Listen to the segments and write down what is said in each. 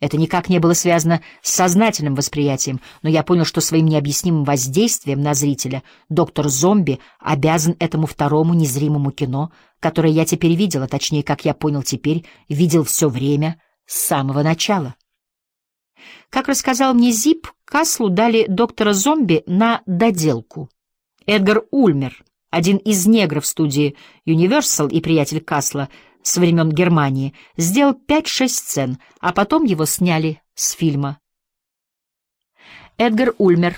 Это никак не было связано с сознательным восприятием, но я понял, что своим необъяснимым воздействием на зрителя доктор Зомби обязан этому второму незримому кино, которое я теперь видел, а точнее, как я понял теперь, видел все время с самого начала. Как рассказал мне Зип, Каслу дали доктора Зомби на доделку. Эдгар Ульмер, один из негров студии Universal и приятель Касла со времен Германии, сделал 5-6 сцен, а потом его сняли с фильма. Эдгар Ульмер,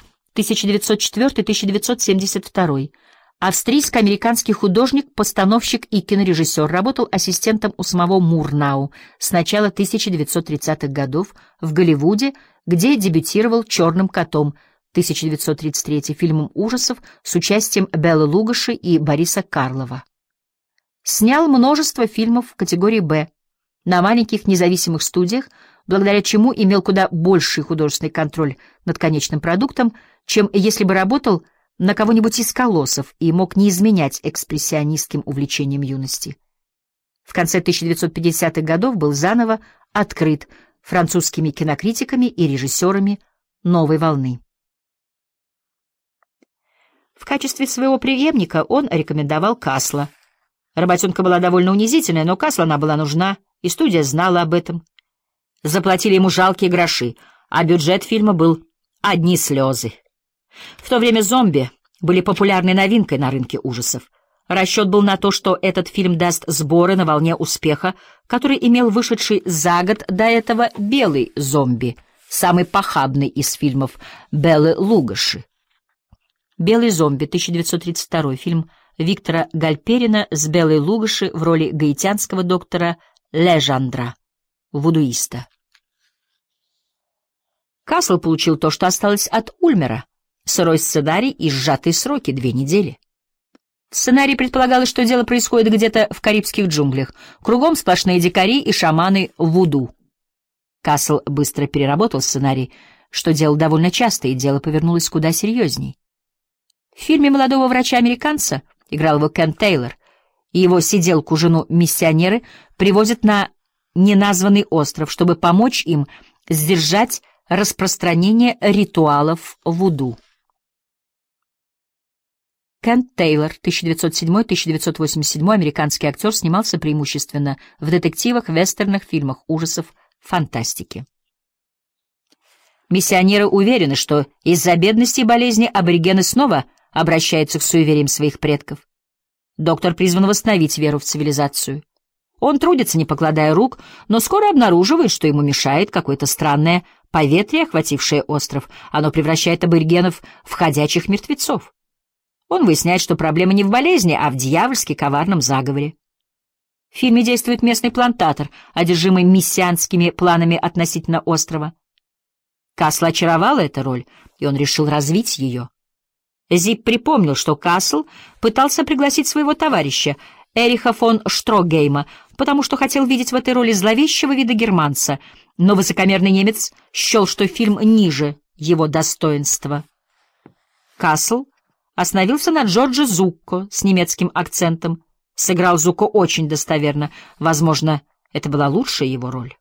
1904-1972, австрийско-американский художник, постановщик и кинорежиссер, работал ассистентом у самого Мурнау с начала 1930-х годов в Голливуде, где дебютировал «Черным котом» 1933 фильмом ужасов с участием Беллы Лугоши и Бориса Карлова. Снял множество фильмов в категории «Б» на маленьких независимых студиях, благодаря чему имел куда больший художественный контроль над конечным продуктом, чем если бы работал на кого-нибудь из колоссов и мог не изменять экспрессионистским увлечениям юности. В конце 1950-х годов был заново открыт французскими кинокритиками и режиссерами новой волны. В качестве своего преемника он рекомендовал Касла. Работенка была довольно унизительная, но Каслу она была нужна, и студия знала об этом. Заплатили ему жалкие гроши, а бюджет фильма был одни слезы. В то время «Зомби» были популярной новинкой на рынке ужасов. Расчет был на то, что этот фильм даст сборы на волне успеха, который имел вышедший за год до этого «Белый зомби», самый похабный из фильмов Беллы Лугоши. «Белый зомби», 1932 фильм Виктора Гальперина с Беллой Лугоши в роли гаитянского доктора Лежандра, вудуиста. Касл получил то, что осталось от Ульмера: сырой сценарий и сжатые сроки — 2 недели. В сценарии предполагалось, что дело происходит где-то в карибских джунглях, кругом сплошные дикари и шаманы вуду. Касл быстро переработал сценарий, что делал довольно часто, и дело повернулось куда серьезней. В фильме молодого врача-американца, играл его Кен Тейлор, и его сиделку-жену миссионеры привозят на неназванный остров, чтобы помочь им сдержать распространение ритуалов вуду. Кен Тейлор, 1907-1987, американский актер, снимался преимущественно в детективах, вестернах, фильмах ужасов, фантастике. Миссионеры уверены, что из-за бедности и болезни аборигены снова обращаются к суевериям своих предков. Доктор призван восстановить веру в цивилизацию. Он трудится, не покладая рук, но скоро обнаруживает, что ему мешает какое-то странное поветрие, охватившее остров. Оно превращает аборигенов в ходячих мертвецов. Он выясняет, что проблема не в болезни, а в дьявольски коварном заговоре. В фильме действует местный плантатор, одержимый мессианскими планами относительно острова. Касла очаровала эта роль, и он решил развить ее. Зип припомнил, что Касл пытался пригласить своего товарища, Эриха фон Штрогейма, потому что хотел видеть в этой роли зловещего вида германца, но высокомерный немец счел, что фильм ниже его достоинства. Касл остановился на Джордже Зукко с немецким акцентом. Сыграл Зукко очень достоверно. Возможно, это была лучшая его роль.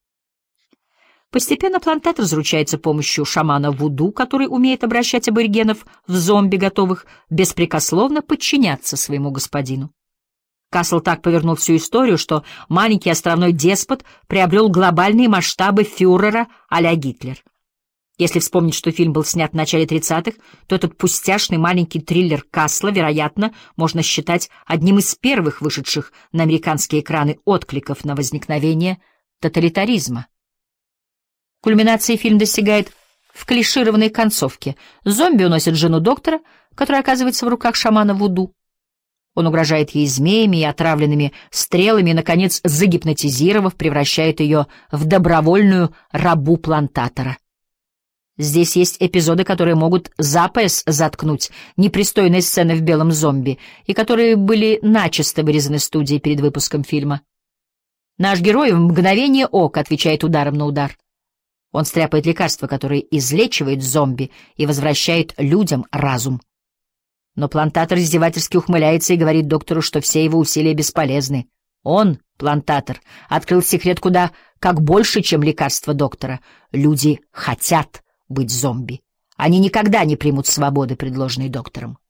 Постепенно плантатор заручается помощью шамана вуду, который умеет обращать аборигенов в зомби, готовых беспрекословно подчиняться своему господину. Касл так повернул всю историю, что маленький островной деспот приобрел глобальные масштабы фюрера а-ля Гитлер. Если вспомнить, что фильм был снят в начале 30-х, то этот пустяшный маленький триллер Касла, вероятно, можно считать одним из первых вышедших на американские экраны откликов на возникновение тоталитаризма. Кульминацией фильм достигает в клишированной концовке. Зомби уносят жену доктора, которая оказывается в руках шамана вуду. Он угрожает ей змеями и отравленными стрелами и, наконец, загипнотизировав, превращает ее в добровольную рабу плантатора. Здесь есть эпизоды, которые могут за пояс заткнуть непристойные сцены в «Белом зомби» и которые были начисто вырезаны студией перед выпуском фильма. Наш герой в мгновение ока отвечает ударом на удар. Он стряпает лекарство, которое излечивает зомби и возвращает людям разум. Но плантатор издевательски ухмыляется и говорит доктору, что все его усилия бесполезны. Он, плантатор, открыл секрет куда как больше, чем лекарство доктора. Люди хотят быть зомби. Они никогда не примут свободы, предложенной доктором.